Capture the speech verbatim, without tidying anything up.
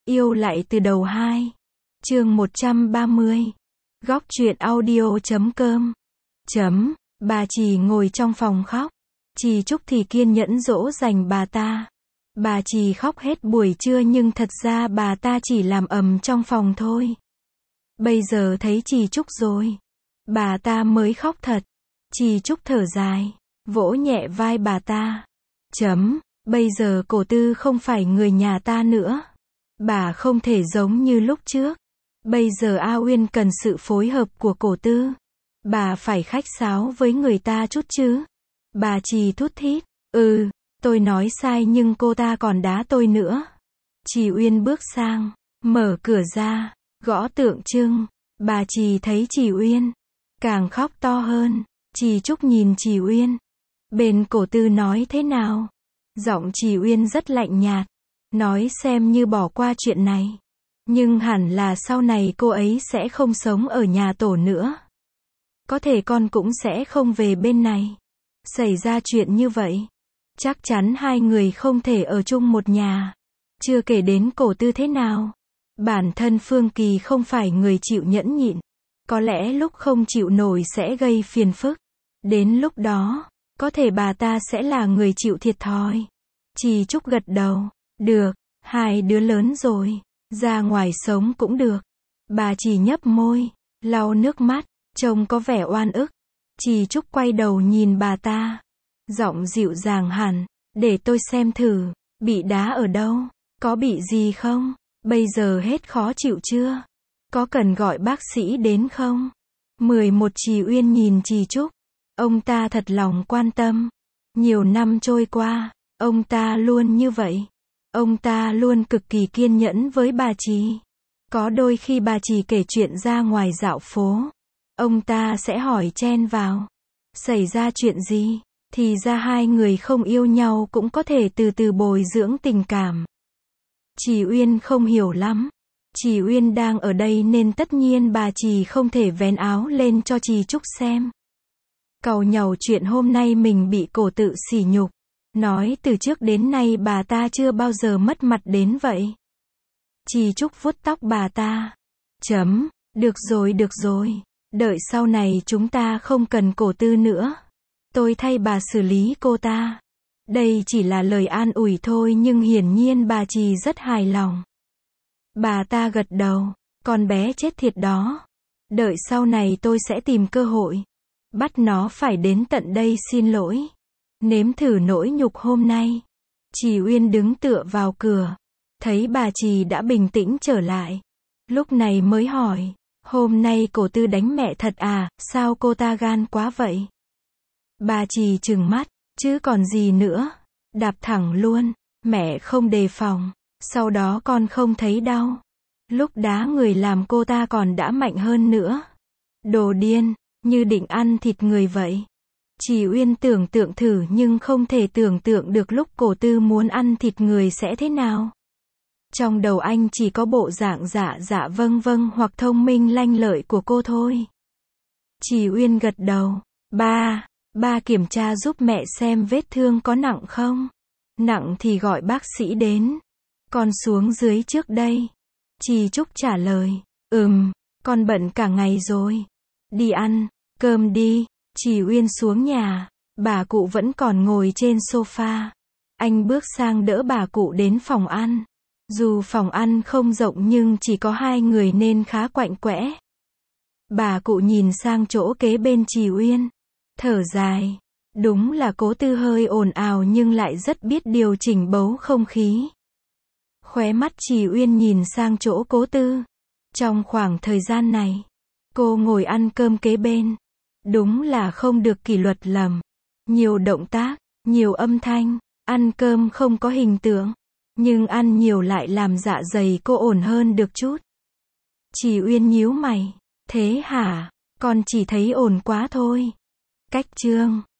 Yêu lại từ đầu hai. Chương một trăm ba mươi. Góc truyện audio chấm com. Chấm. Bà Trì ngồi trong phòng khóc. Trì Trúc thì kiên nhẫn dỗ dành bà ta. Bà Trì khóc hết buổi trưa nhưng thật ra bà ta chỉ làm ầm trong phòng thôi. Bây giờ thấy Trì Trúc rồi, bà ta mới khóc thật. Trì Trúc thở dài, vỗ nhẹ vai bà ta. Chấm. Bây giờ cổ Tư không phải người nhà ta nữa. Bà không thể giống như lúc trước. Bây giờ A Uyên cần sự phối hợp của cổ Tư. Bà phải khách sáo với người ta chút chứ. Bà Trì thút thít. Ừ, tôi nói sai nhưng cô ta còn đá tôi nữa. Trì Uyên bước sang, mở cửa ra, gõ tượng trưng. Bà Trì thấy Trì Uyên, càng khóc to hơn. Trì Trúc nhìn Trì Uyên. Bên cổ Tư nói thế nào? Giọng Trì Uyên rất lạnh nhạt. Nói xem như bỏ qua chuyện này. Nhưng hẳn là sau này cô ấy sẽ không sống ở nhà tổ nữa. Có thể con cũng sẽ không về bên này. Xảy ra chuyện như vậy, chắc chắn hai người không thể ở chung một nhà. Chưa kể đến cổ Tư thế nào. Bản thân Phương Kỳ không phải người chịu nhẫn nhịn. Có lẽ lúc không chịu nổi sẽ gây phiền phức. Đến lúc đó, có thể bà ta sẽ là người chịu thiệt thòi. Trì Trúc gật đầu. Được, hai đứa lớn rồi, ra ngoài sống cũng được. Bà Trì nhấp môi, lau nước mắt, trông có vẻ oan ức. Trì Trúc quay đầu nhìn bà ta. Giọng dịu dàng hẳn. Để tôi xem thử, bị đá ở đâu, có bị gì không? Bây giờ hết khó chịu chưa? Có cần gọi bác sĩ đến không? mười một Trì Uyên nhìn Trì Trúc. Ông ta thật lòng quan tâm. Nhiều năm trôi qua, ông ta luôn như vậy. Ông ta luôn cực kỳ kiên nhẫn với bà Trì. Có đôi khi bà Trì kể chuyện ra ngoài dạo phố, ông ta sẽ hỏi chen vào. Xảy ra chuyện gì? Thì ra hai người không yêu nhau cũng có thể từ từ bồi dưỡng tình cảm. Trì Uyên không hiểu lắm. Trì Uyên đang ở đây nên tất nhiên bà Trì không thể vén áo lên cho Trì Trúc xem. Càu nhàu chuyện hôm nay mình bị cổ Tự sỉ nhục. Nói từ trước đến nay bà ta chưa bao giờ mất mặt đến vậy. Trì Trúc vuốt tóc bà ta. Chấm. Được rồi được rồi. Đợi sau này chúng ta không cần cổ Tư nữa. Tôi thay bà xử lý cô ta. Đây chỉ là lời an ủi thôi nhưng hiển nhiên bà Trì rất hài lòng. Bà ta gật đầu. Con bé chết thiệt đó. Đợi sau này tôi sẽ tìm cơ hội. Bắt nó phải đến tận đây xin lỗi. Nếm thử nỗi nhục hôm nay. Trì Uyên đứng tựa vào cửa. Thấy bà Trì đã bình tĩnh trở lại. Lúc này mới hỏi. Hôm nay cổ Tư đánh mẹ thật à, sao cô ta gan quá vậy? Bà Trì trừng mắt. Chứ còn gì nữa. Đạp thẳng luôn. Mẹ không đề phòng. Sau đó con không thấy đau. Lúc đá người làm cô ta còn đã mạnh hơn nữa. Đồ điên. Như định ăn thịt người vậy. Trì Uyên tưởng tượng thử nhưng không thể tưởng tượng được lúc cổ Tư muốn ăn thịt người sẽ thế nào. Trong đầu anh chỉ có bộ dạng dạ dạ vâng vâng hoặc thông minh lanh lợi của cô thôi. Trì Uyên gật đầu. Ba, ba kiểm tra giúp mẹ xem vết thương có nặng không? Nặng thì gọi bác sĩ đến. Con xuống dưới trước đây. Trì Trúc trả lời. Ừm, con bận cả ngày rồi. Đi ăn cơm đi. Trì Uyên xuống nhà. Bà cụ vẫn còn ngồi trên sofa. Anh bước sang đỡ bà cụ đến phòng ăn. Dù phòng ăn không rộng nhưng chỉ có hai người nên khá quạnh quẽ. Bà cụ nhìn sang chỗ kế bên Trì Uyên. Thở dài. Đúng là cố Tư hơi ồn ào nhưng lại rất biết điều chỉnh bầu không khí. Khóe mắt Trì Uyên nhìn sang chỗ cố Tư. Trong khoảng thời gian này, cô ngồi ăn cơm kế bên. Đúng là không được kỷ luật lầm. Nhiều động tác, nhiều âm thanh, ăn cơm không có hình tượng. Nhưng ăn nhiều lại làm dạ dày cô ổn hơn được chút. Trì Uyên nhíu mày. Thế hả? Con chỉ thấy ổn quá thôi. Cách chương.